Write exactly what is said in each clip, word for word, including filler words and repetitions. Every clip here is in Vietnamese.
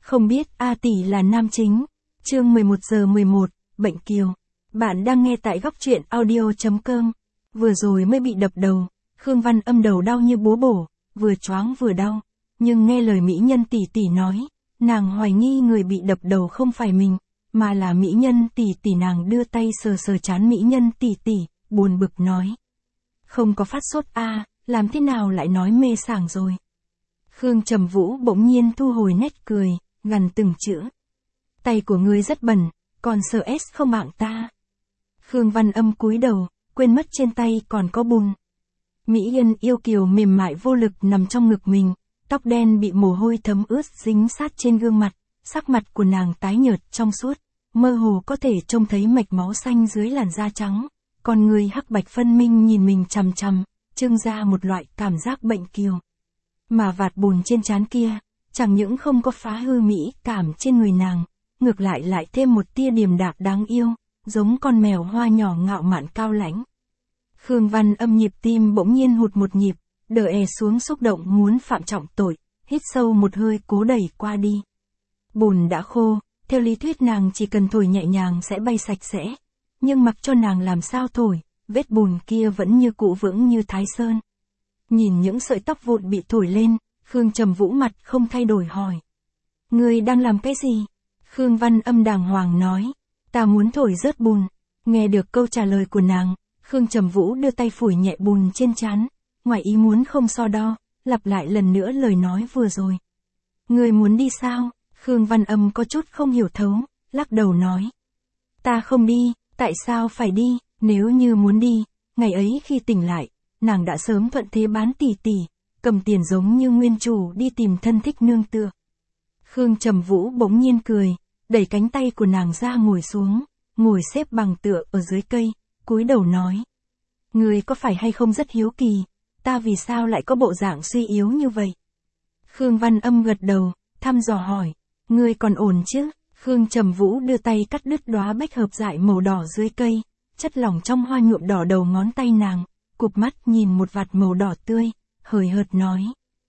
Không biết A tỷ là nam chính. Chương mười một giờ mười một, bệnh kiều. Bạn đang nghe tại góc truyện audio.com. Vừa rồi mới bị đập đầu, Khương Văn Âm đầu đau như búa bổ, vừa choáng vừa đau. Nhưng nghe lời mỹ nhân tỷ tỷ nói, nàng hoài nghi người bị đập đầu không phải mình, mà là mỹ nhân tỷ tỷ. Nàng đưa tay sờ sờ trán mỹ nhân tỷ tỷ, buồn bực nói. Không có phát sốt a, làm thế nào lại nói mê sảng rồi. Khương Trầm Vũ bỗng nhiên thu hồi nét cười, gằn từng chữ. Tay của ngươi rất bẩn, còn sợ S không mạng ta. Khương Văn Âm cúi đầu, quên mất trên tay còn có bùn. Mỹ nhân yêu kiều mềm mại vô lực nằm trong ngực mình, tóc đen bị mồ hôi thấm ướt dính sát trên gương mặt, sắc mặt của nàng tái nhợt trong suốt, mơ hồ có thể trông thấy mạch máu xanh dưới làn da trắng, còn người hắc bạch phân minh nhìn mình chằm chằm, trưng ra một loại cảm giác bệnh kiều. Mà vạt bùn trên trán kia, chẳng những không có phá hư mỹ cảm trên người nàng, ngược lại lại thêm một tia điềm đạm đáng yêu, giống con mèo hoa nhỏ ngạo mạn cao lãnh. Khương Văn Âm nhịp tim bỗng nhiên hụt một nhịp, đờ è xuống xúc động muốn phạm trọng tội, hít sâu một hơi cố đẩy qua đi. Bùn đã khô, theo lý thuyết nàng chỉ cần thổi nhẹ nhàng sẽ bay sạch sẽ, nhưng mặc cho nàng làm sao thổi, vết bùn kia vẫn như cũ vững như Thái Sơn. Nhìn những sợi tóc vụn bị thổi lên, Khương Trầm Vũ mặt không thay đổi hỏi. Ngươi đang làm cái gì? Khương Văn Âm đàng hoàng nói. Ta muốn thổi rớt bùn. Nghe được câu trả lời của nàng, Khương Trầm Vũ đưa tay phủi nhẹ bùn trên trán, ngoài ý muốn không so đo, lặp lại lần nữa lời nói vừa rồi. Ngươi muốn đi sao? Khương Văn Âm có chút không hiểu thấu, lắc đầu nói. Ta không đi, tại sao phải đi, nếu như muốn đi, ngày ấy khi tỉnh lại, nàng đã sớm thuận thế bán tỷ tỷ, cầm tiền giống như nguyên chủ đi tìm thân thích nương tựa. Khương Trầm Vũ bỗng nhiên cười, đẩy cánh tay của nàng ra ngồi xuống, ngồi xếp bằng tựa ở dưới cây, cúi đầu nói. Ngươi có phải hay không rất hiếu kỳ, ta vì sao lại có bộ dạng suy yếu như vậy? Khương Văn Âm gật đầu, thăm dò hỏi, ngươi còn ổn chứ? Khương Trầm Vũ đưa tay cắt đứt đóa bách hợp dại màu đỏ dưới cây, chất lỏng trong hoa nhuộm đỏ đầu ngón tay nàng, cụp mắt nhìn một vạt màu đỏ tươi, hời hợt nói.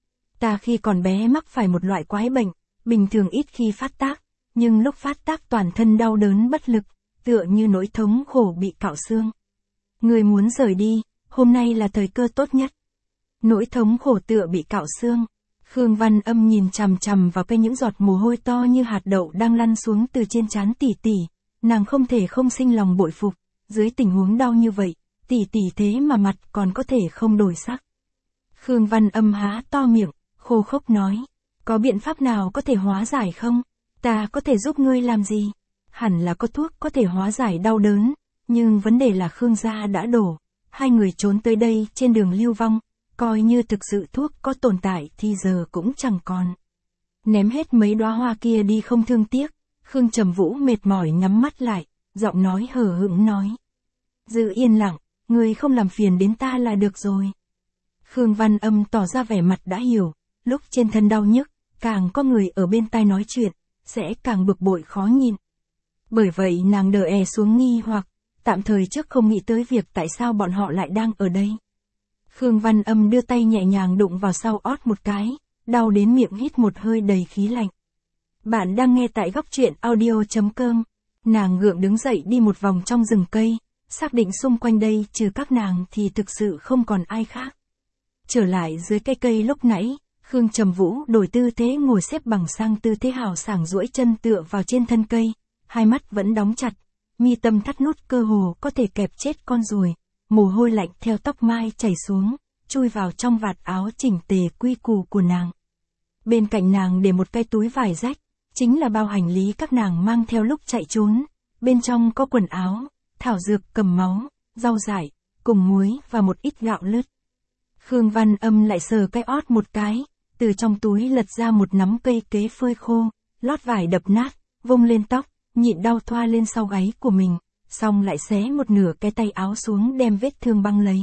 Ta khi còn bé mắc phải một loại quái bệnh, bình thường ít khi phát tác, nhưng lúc phát tác toàn thân đau đớn bất lực, tựa như nỗi thống khổ bị cạo xương. Ngươi muốn rời đi, hôm nay là thời cơ tốt nhất. Nỗi thống khổ tựa bị cạo xương. Khương Văn Âm nhìn chằm chằm vào cái những giọt mồ hôi to như hạt đậu đang lăn xuống từ trên trán tỷ tỷ, nàng không thể không sinh lòng bội phục, dưới tình huống đau như vậy, tỷ tỷ thế mà mặt còn có thể không đổi sắc. Khương Văn Âm há to miệng, khô khốc nói, có biện pháp nào có thể hóa giải không? Ta có thể giúp ngươi làm gì? Hẳn là có thuốc có thể hóa giải đau đớn, nhưng vấn đề là Khương gia đã đổ, hai người trốn tới đây trên đường lưu vong, coi như thực sự thuốc có tồn tại thì giờ cũng chẳng còn. Ném hết mấy đóa hoa kia đi không thương tiếc, Khương Trầm Vũ mệt mỏi nhắm mắt lại, giọng nói hờ hững nói. Giữ yên lặng, ngươi không làm phiền đến ta là được rồi. Khương Văn Âm tỏ ra vẻ mặt đã hiểu, lúc trên thân đau nhức, càng có người ở bên tai nói chuyện, sẽ càng bực bội khó nhịn. Bởi vậy nàng đờ è xuống nghi hoặc, tạm thời trước không nghĩ tới việc tại sao bọn họ lại đang ở đây. Khương Văn Âm đưa tay nhẹ nhàng đụng vào sau ót một cái, đau đến miệng hít một hơi đầy khí lạnh. Bạn đang nghe tại góc truyện audio.com. Nàng gượng đứng dậy đi một vòng trong rừng cây, xác định xung quanh đây trừ các nàng thì thực sự không còn ai khác. Trở lại dưới cây cây lúc nãy, Khương Trầm Vũ đổi tư thế ngồi xếp bằng sang tư thế hào sảng duỗi chân tựa vào trên thân cây, hai mắt vẫn đóng chặt, mi tâm thắt nút cơ hồ có thể kẹp chết con ruồi, mồ hôi lạnh theo tóc mai chảy xuống, chui vào trong vạt áo chỉnh tề quy củ của nàng. Bên cạnh nàng để một cái túi vải rách, chính là bao hành lý các nàng mang theo lúc chạy trốn, bên trong có quần áo, thảo dược cầm máu, rau dại, cùng muối và một ít gạo lứt. Khương Văn Âm lại sờ cái ót một cái, từ trong túi lật ra một nắm cây kế phơi khô, lót vải đập nát, vung lên tóc, nhịn đau thoa lên sau gáy của mình, xong lại xé một nửa cái tay áo xuống đem vết thương băng lấy.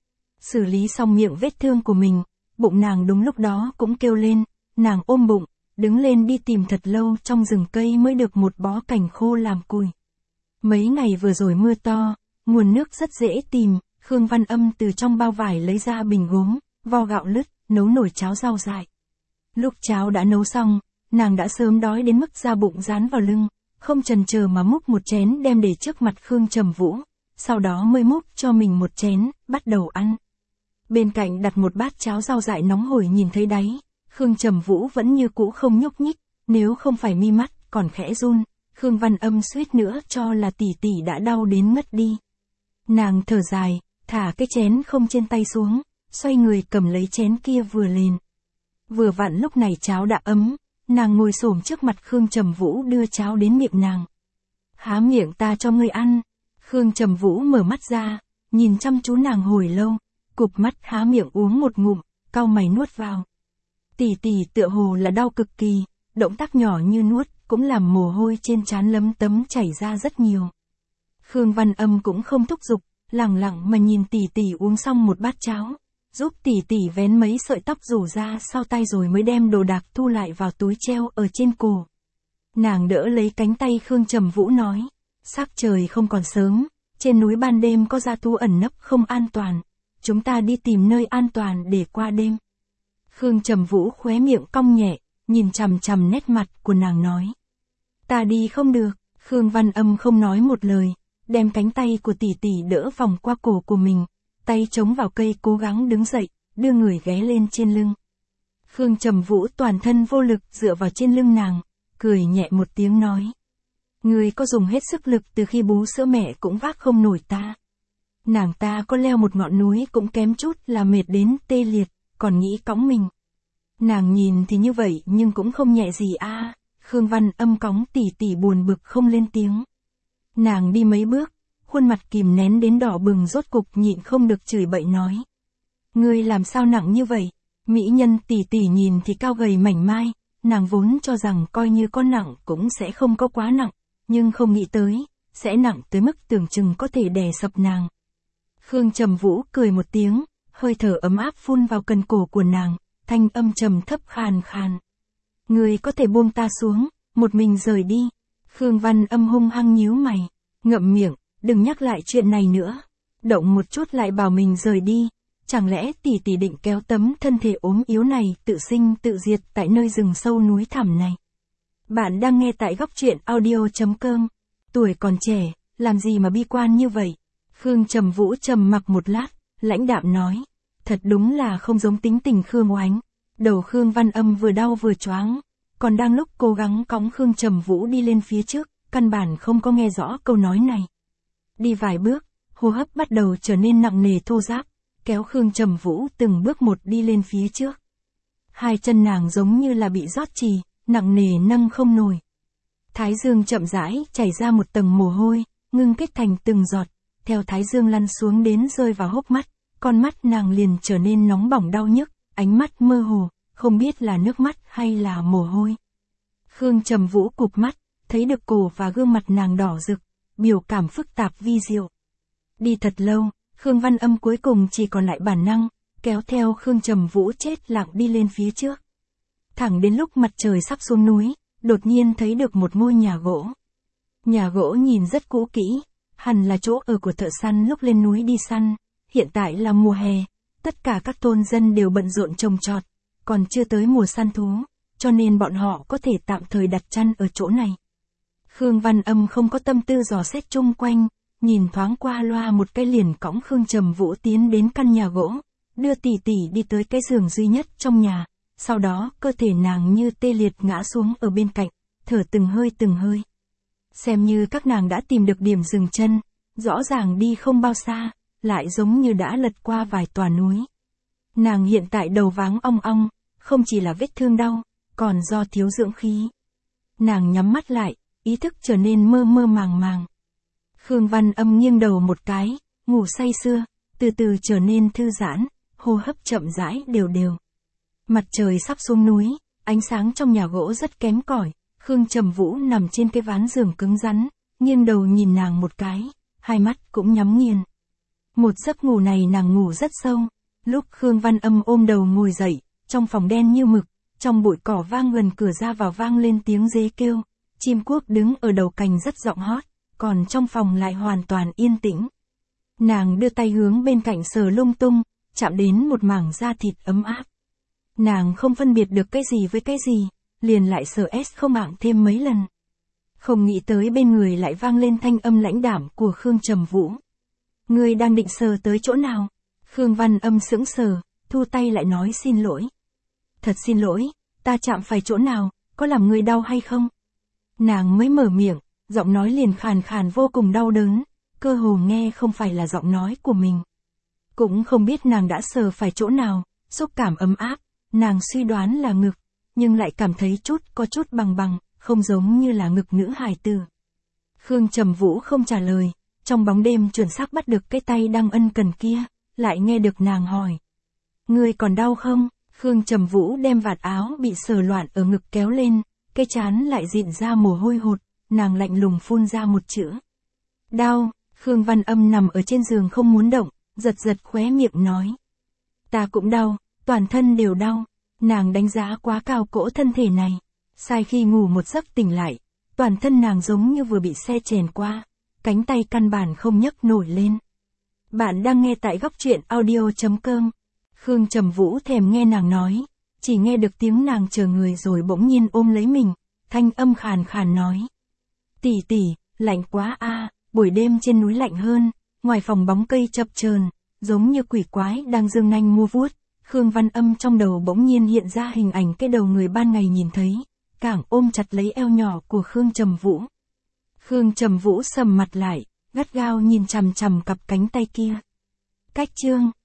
Xử lý xong miệng vết thương của mình, bụng nàng đúng lúc đó cũng kêu lên, nàng ôm bụng, đứng lên đi tìm thật lâu trong rừng cây mới được một bó cành khô làm củi. Mấy ngày vừa rồi mưa to, nguồn nước rất dễ tìm, Khương Văn Âm từ trong bao vải lấy ra bình gốm, vo gạo lứt, nấu nồi cháo rau dại. Lúc cháo đã nấu xong, nàng đã sớm đói đến mức da bụng dán vào lưng, không chần chờ mà múc một chén đem để trước mặt Khương Trầm Vũ, sau đó mới múc cho mình một chén, bắt đầu ăn. Bên cạnh đặt một bát cháo rau dại nóng hổi nhìn thấy đáy, Khương Trầm Vũ vẫn như cũ không nhúc nhích, nếu không phải mi mắt còn khẽ run, Khương Văn Âm suýt nữa cho là tỷ tỷ đã đau đến ngất đi. Nàng thở dài, thả cái chén không trên tay xuống, xoay người cầm lấy chén kia vừa lên. Vừa vặn lúc này cháo đã ấm, nàng ngồi xổm trước mặt Khương Trầm Vũ đưa cháo đến miệng nàng. Há miệng ta cho ngươi ăn. Khương Trầm Vũ mở mắt ra, nhìn chăm chú nàng hồi lâu, cụp mắt há miệng uống một ngụm, cau mày nuốt vào. Tỷ tỷ tựa hồ là đau cực kỳ, động tác nhỏ như nuốt, cũng làm mồ hôi trên trán lấm tấm chảy ra rất nhiều. Khương Văn Âm cũng không thúc giục, lẳng lặng mà nhìn tỷ tỷ uống xong một bát cháo, giúp tỷ tỷ vén mấy sợi tóc rủ ra sau tay rồi mới đem đồ đạc thu lại vào túi treo ở trên cổ. Nàng đỡ lấy cánh tay Khương Trầm Vũ nói, sắc trời không còn sớm, trên núi ban đêm có dã thú ẩn nấp không an toàn, chúng ta đi tìm nơi an toàn để qua đêm. Khương Trầm Vũ khóe miệng cong nhẹ, nhìn chằm chằm nét mặt của nàng nói. Ta đi không được. Khương Văn Âm không nói một lời, đem cánh tay của tỷ tỷ đỡ vòng qua cổ của mình, tay chống vào cây cố gắng đứng dậy, đưa người ghé lên trên lưng. Khương Trầm Vũ toàn thân vô lực dựa vào trên lưng nàng, cười nhẹ một tiếng nói. Ngươi có dùng hết sức lực từ khi bú sữa mẹ cũng vác không nổi ta. Nàng ta có leo một ngọn núi cũng kém chút là mệt đến tê liệt, còn nghĩ cõng mình. Nàng nhìn thì như vậy nhưng cũng không nhẹ gì a. À. Khương Văn Âm cõng tỷ tỷ buồn bực không lên tiếng. Nàng đi mấy bước, khuôn mặt kìm nén đến đỏ bừng rốt cục nhịn không được chửi bậy nói. Ngươi làm sao nặng như vậy? Mỹ nhân tỷ tỷ nhìn thì cao gầy mảnh mai, nàng vốn cho rằng coi như có nặng cũng sẽ không có quá nặng, nhưng không nghĩ tới, sẽ nặng tới mức tưởng chừng có thể đè sập nàng. Khương Trầm Vũ cười một tiếng, hơi thở ấm áp phun vào cần cổ của nàng, thanh âm trầm thấp khàn khàn. Ngươi có thể buông ta xuống, một mình rời đi. Khương Văn Âm hung hăng nhíu mày, ngậm miệng, đừng nhắc lại chuyện này nữa. Động một chút lại bảo mình rời đi, chẳng lẽ tỷ tỷ định kéo tấm thân thể ốm yếu này tự sinh tự diệt tại nơi rừng sâu núi thẳm này. Bạn đang nghe tại góc truyện audio chấm com. Tuổi còn trẻ, làm gì mà bi quan như vậy? Khương Trầm Vũ trầm mặc một lát, lãnh đạm nói. Thật đúng là không giống tính tình Khương Oánh. Đầu Khương Văn Âm vừa đau vừa choáng, còn đang lúc cố gắng cõng Khương Trầm Vũ đi lên phía trước, căn bản không có nghe rõ câu nói này. Đi vài bước, hô hấp bắt đầu trở nên nặng nề thô ráp, kéo Khương Trầm Vũ từng bước một đi lên phía trước. Hai chân nàng giống như là bị rót chì, nặng nề nâng không nổi. Thái dương chậm rãi chảy ra một tầng mồ hôi, ngưng kết thành từng giọt, theo thái dương lăn xuống đến rơi vào hốc mắt, con mắt nàng liền trở nên nóng bỏng đau nhức, ánh mắt mơ hồ, không biết là nước mắt hay là mồ hôi. Khương Trầm Vũ cụp mắt, thấy được cổ và gương mặt nàng đỏ rực, biểu cảm phức tạp vi diệu. Đi thật lâu, Khương Văn Âm cuối cùng chỉ còn lại bản năng, kéo theo Khương Trầm Vũ chết lặng đi lên phía trước. Thẳng đến lúc mặt trời sắp xuống núi, đột nhiên thấy được một ngôi nhà gỗ. Nhà gỗ nhìn rất cũ kỹ, hẳn là chỗ ở của thợ săn lúc lên núi đi săn, hiện tại là mùa hè, tất cả các thôn dân đều bận rộn trồng trọt, còn chưa tới mùa săn thú, cho nên bọn họ có thể tạm thời đặt chân ở chỗ này. Khương Văn Âm không có tâm tư dò xét chung quanh, nhìn thoáng qua loa một cái liền cõng Khương Trầm Vũ tiến đến căn nhà gỗ, đưa tỷ tỷ đi tới cái giường duy nhất trong nhà, sau đó cơ thể nàng như tê liệt ngã xuống ở bên cạnh, thở từng hơi từng hơi. Xem như các nàng đã tìm được điểm dừng chân, rõ ràng đi không bao xa, lại giống như đã lật qua vài tòa núi. Nàng hiện tại đầu váng ong ong, không chỉ là vết thương đau, còn do thiếu dưỡng khí. Nàng nhắm mắt lại, ý thức trở nên mơ mơ màng màng. Khương Văn Âm nghiêng đầu một cái, ngủ say sưa, từ từ trở nên thư giãn, hô hấp chậm rãi đều đều. Mặt trời sắp xuống núi, ánh sáng trong nhà gỗ rất kém cỏi. Khương Trầm Vũ nằm trên cái ván giường cứng rắn, nghiêng đầu nhìn nàng một cái, hai mắt cũng nhắm nghiền. Một giấc ngủ này nàng ngủ rất sâu. Lúc Khương Văn Âm ôm đầu ngồi dậy, trong phòng đen như mực, trong bụi cỏ vang gần cửa ra vào vang lên tiếng dế kêu, chim cuốc đứng ở đầu cành rất giọng hót, còn trong phòng lại hoàn toàn yên tĩnh. Nàng đưa tay hướng bên cạnh sờ lung tung, chạm đến một mảng da thịt ấm áp. Nàng không phân biệt được cái gì với cái gì, liền lại sờ S không mạng thêm mấy lần. Không nghĩ tới bên người lại vang lên thanh âm lãnh đạm của Khương Trầm Vũ. Ngươi đang định sờ tới chỗ nào? Khương Văn Âm sững sờ, thu tay lại nói xin lỗi. Thật xin lỗi, ta chạm phải chỗ nào, có làm ngươi đau hay không? Nàng mới mở miệng, giọng nói liền khàn khàn vô cùng đau đớn, cơ hồ nghe không phải là giọng nói của mình. Cũng không biết nàng đã sờ phải chỗ nào, xúc cảm ấm áp, nàng suy đoán là ngực, nhưng lại cảm thấy chút có chút bằng bằng, không giống như là ngực nữ hài tử. Khương Trầm Vũ không trả lời, trong bóng đêm chuẩn xác bắt được cái tay đang ân cần kia, lại nghe được nàng hỏi. Ngươi còn đau không? Khương Trầm Vũ đem vạt áo bị sờ loạn ở ngực kéo lên, cái trán lại dịn ra mồ hôi hột, nàng lạnh lùng phun ra một chữ. Đau. Khương Văn Âm nằm ở trên giường không muốn động, giật giật khóe miệng nói. Ta cũng đau, toàn thân đều đau. Nàng đánh giá quá cao cỗ thân thể này. Sai khi ngủ một giấc tỉnh lại, toàn thân nàng giống như vừa bị xe chèn qua, cánh tay căn bản không nhấc nổi lên. Bạn đang nghe tại góc truyện audio chấm com. Khương Trầm Vũ thèm nghe nàng nói, chỉ nghe được tiếng nàng chờ người rồi bỗng nhiên ôm lấy mình, thanh âm khàn khàn nói. Tỷ tỷ, lạnh quá a, buổi đêm trên núi lạnh hơn, ngoài phòng bóng cây chập chờn, giống như quỷ quái đang giương nanh mua vuốt. Khương Văn Âm trong đầu bỗng nhiên hiện ra hình ảnh cái đầu người ban ngày nhìn thấy, càng ôm chặt lấy eo nhỏ của Khương Trầm Vũ. Khương Trầm Vũ sầm mặt lại, gắt gao nhìn chằm chằm cặp cánh tay kia. Cách chương